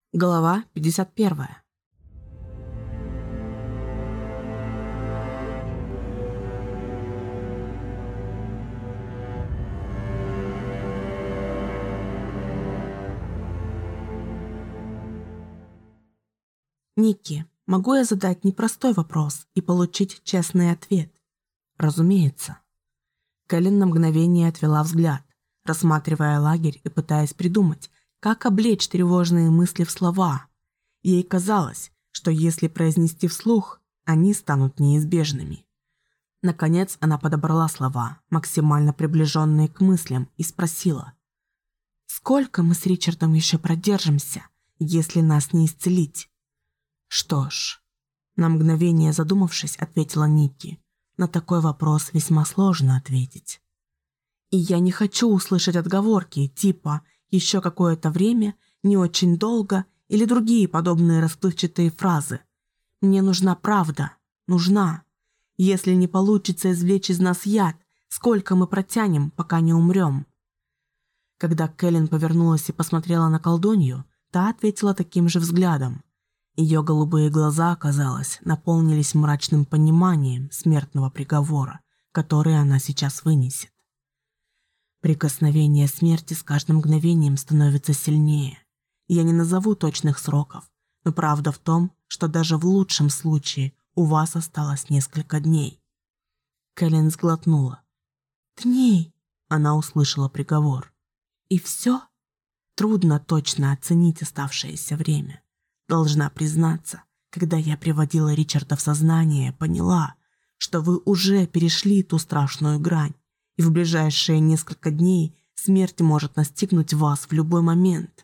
Глава 51. Никки, могу я задать непростой вопрос и получить честный ответ? Разумеется. Кэлен на мгновение отвела взгляд, рассматривая лагерь и пытаясь придумать, как облечь тревожные мысли в слова. Ей казалось, что если произнести вслух, они станут неизбежными. Наконец она подобрала слова, максимально приближенные к мыслям, и спросила: «Сколько мы с Ричардом еще продержимся, если нас не исцелить?» «Что ж», на мгновение задумавшись, ответила Никки, «на такой вопрос весьма сложно ответить. И я не хочу услышать отговорки типа «еще какое-то время», «не очень долго» или другие подобные расплывчатые фразы. Мне нужна правда. Нужна. Если не получится извлечь из нас яд, сколько мы протянем, пока не умрем?» Когда Кэлен повернулась и посмотрела на колдунью, та ответила таким же взглядом. Ее голубые глаза, казалось, наполнились мрачным пониманием смертного приговора, который она сейчас вынесет. Прикосновение смерти с каждым мгновением становится сильнее. Я не назову точных сроков, но правда в том, что даже в лучшем случае у вас осталось несколько дней. Кэлен сглотнула. «Дней?» – она услышала приговор. «И все?» Трудно точно оценить оставшееся время. Должна признаться, когда я приводила Ричарда в сознание, поняла, что вы уже перешли ту страшную грань, и в ближайшие несколько дней смерть может настигнуть вас в любой момент».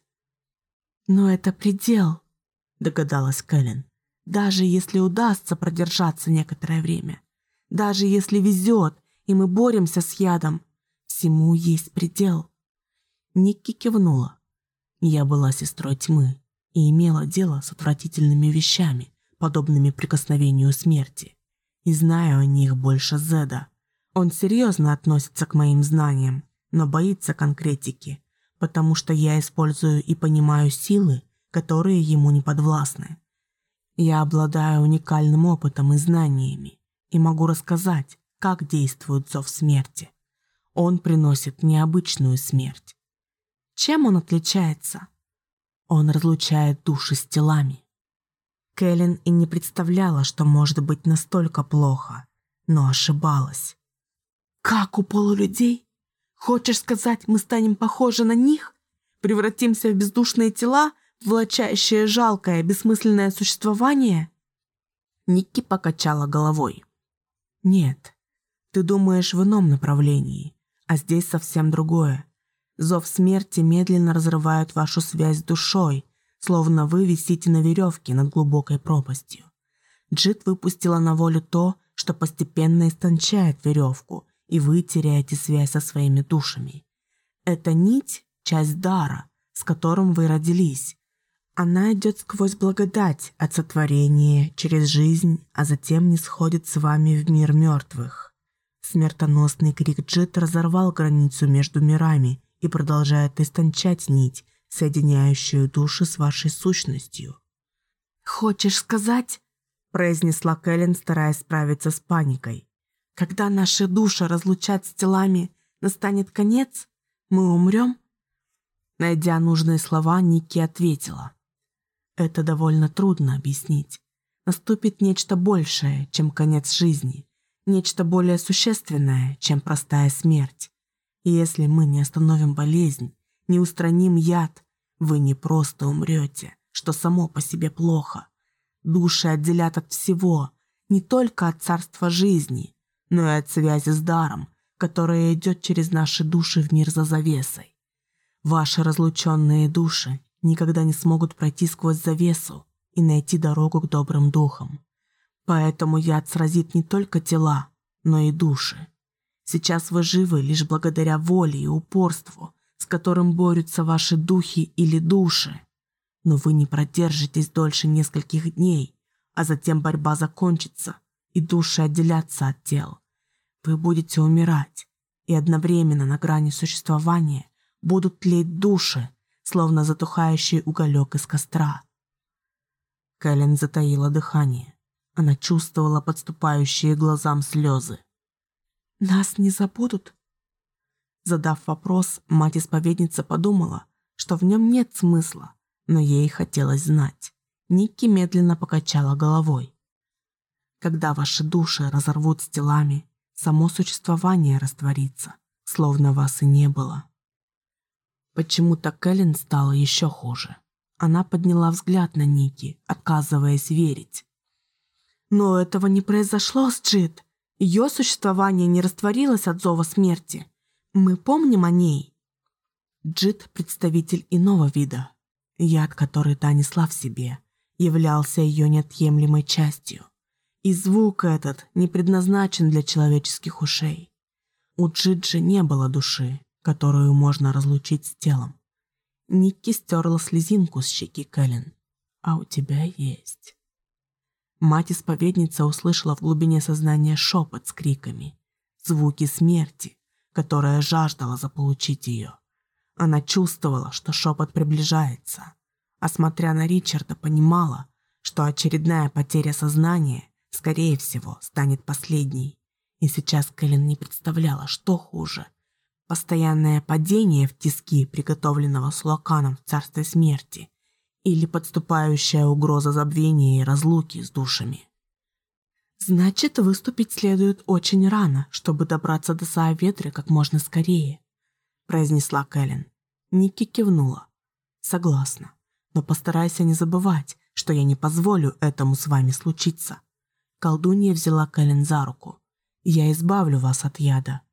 «Но это предел», — догадалась Кэлен. «Даже если удастся продержаться некоторое время, даже если везет, и мы боремся с ядом, всему есть предел». Никки кивнула. Я была сестрой тьмы и имела дело с отвратительными вещами, подобными прикосновению смерти, и знаю о них больше Зеда. Он серьезно относится к моим знаниям, но боится конкретики, потому что я использую и понимаю силы, которые ему не подвластны. Я обладаю уникальным опытом и знаниями и могу рассказать, как действует зов смерти. Он приносит необычную смерть. Чем он отличается? Он разлучает души с телами. Кэлен и не представляла, что может быть настолько плохо, но ошибалась. «Как у полулюдей? Хочешь сказать, мы станем похожи на них? Превратимся в бездушные тела, влачащие жалкое, бессмысленное существование?» Никки покачала головой. «Нет, ты думаешь в ином направлении, а здесь совсем другое. Зов смерти медленно разрывает вашу связь с душой, словно вы висите на веревке над глубокой пропастью. Джит выпустила на волю то, что постепенно истончает веревку, и вы теряете связь со своими душами. Эта нить – часть дара, с которым вы родились. Она идет сквозь благодать от сотворения, через жизнь, а затем не сходит с вами в мир мертвых. Смертоносный крик Джит разорвал границу между мирами и продолжает истончать нить, соединяющую души с вашей сущностью. «Хочешь сказать?» – произнесла Кэлен, стараясь справиться с паникой. «Когда наши души разлучат с телами, настанет конец? Мы умрем?» Найдя нужные слова, Никки ответила. «Это довольно трудно объяснить. Наступит нечто большее, чем конец жизни, нечто более существенное, чем простая смерть. И если мы не остановим болезнь, не устраним яд, вы не просто умрете, что само по себе плохо. Души отделят от всего, не только от царства жизни, но и от связи с даром, которая идет через наши души в мир за завесой. Ваши разлученные души никогда не смогут пройти сквозь завесу и найти дорогу к добрым духам. Поэтому яд сразит не только тела, но и души. Сейчас вы живы лишь благодаря воле и упорству, с которым борются ваши духи или души. Но вы не продержитесь дольше нескольких дней, а затем борьба закончится, и души отделятся от тел. Вы будете умирать, и одновременно на грани существования будут тлеть души, словно затухающий уголек из костра. Кэлен затаила дыхание. Она чувствовала подступающие глазам слезы. «Нас не забудут?» Задав вопрос, мать-исповедница подумала, что в нем нет смысла, но ей хотелось знать. Никки медленно покачала головой. «Когда ваши души разорвут с телами, само существование растворится, словно вас и не было». Почему-то Кэлен стало еще хуже. Она подняла взгляд на Никки, отказываясь верить. «Но этого не произошло с Джид. Ее существование не растворилось от зова смерти. Мы помним о ней». Джид – представитель иного вида. Яд, который та несла в себе, являлся ее неотъемлемой частью. И звук этот не предназначен для человеческих ушей. У Джиджи не было души, которую можно разлучить с телом. Никки стерла слезинку с щеки Кэлен. «А у тебя есть». Мать-исповедница услышала в глубине сознания шепот с криками, звуки смерти, которая жаждала заполучить ее. Она чувствовала, что шепот приближается, а смотря на Ричарда, понимала, что очередная потеря сознания, скорее всего, станет последней. И сейчас Кэлен не представляла, что хуже. Постоянное падение в тиски, приготовленного Слуаканом в царстве смерти, или подступающая угроза забвения и разлуки с душами. «Значит, выступить следует очень рано, чтобы добраться до Сааветры как можно скорее», произнесла Кэлен. Никки кивнула. «Согласна, но постарайся не забывать, что я не позволю этому с вами случиться». Колдунья взяла Кэлен за руку. «Я избавлю вас от яда,